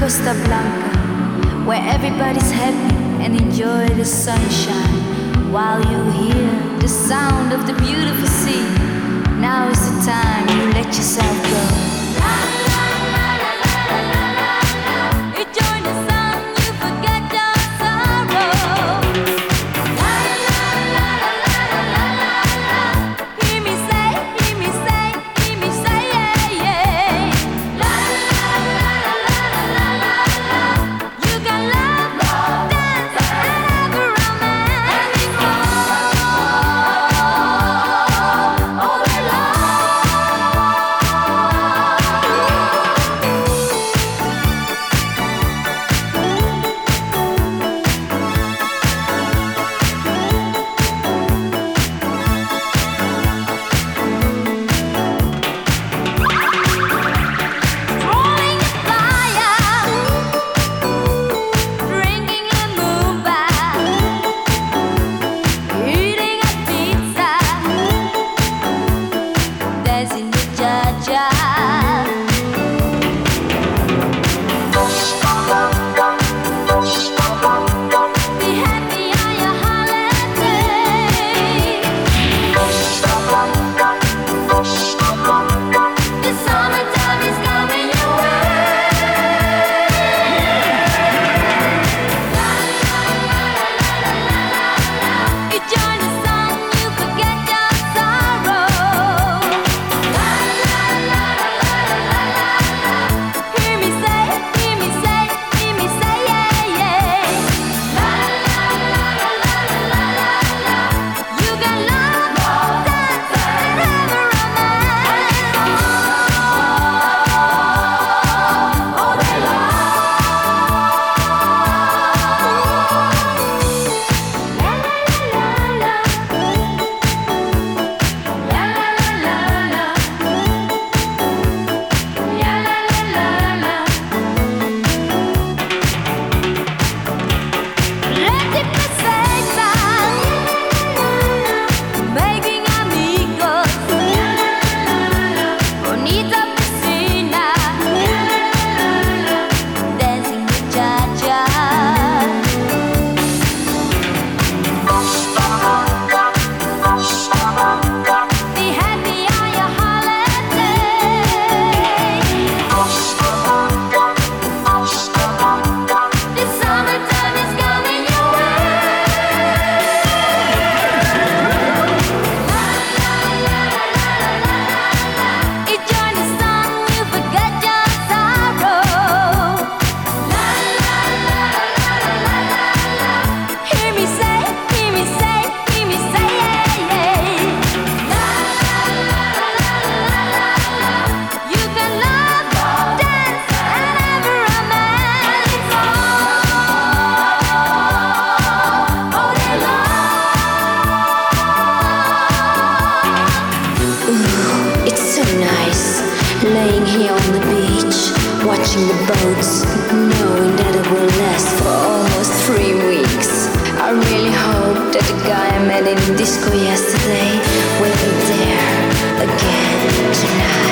Costa Blanca, where everybody's happy and enjoy the sunshine while you hear the sound of the beautiful sea. Now is the time you let yourself go. You join the sun, you forget your sorrow. Hear me say, hear me say, hear me say, yeah, yeah. You can love, dance, and have a romance all day long. Rolling a fire, drinking a moon bath, eating a pizza, dancing the cha-cha. Be happy on your holiday. The summertime is coming your way. You join the sun, you forget your sorrow. Hear me say, hear me say, hear me say, yeah, yeah. You can love, dance, and have a romance all day long. Ready for sexta, making amigos, bonita piscina, dancing the cha-cha. Be happy on your holiday. The summertime is coming your way. You join the sun, you forget your sorrow. Hear me say, hear me say, hear me say, yeah, yeah. You can love, dance, and have a romance all day long. It's so nice laying here on the beach, watching the boats, knowing that it will last for almost 3 weeks. I really hope that the guy I met in the disco yesterday will be there again tonight.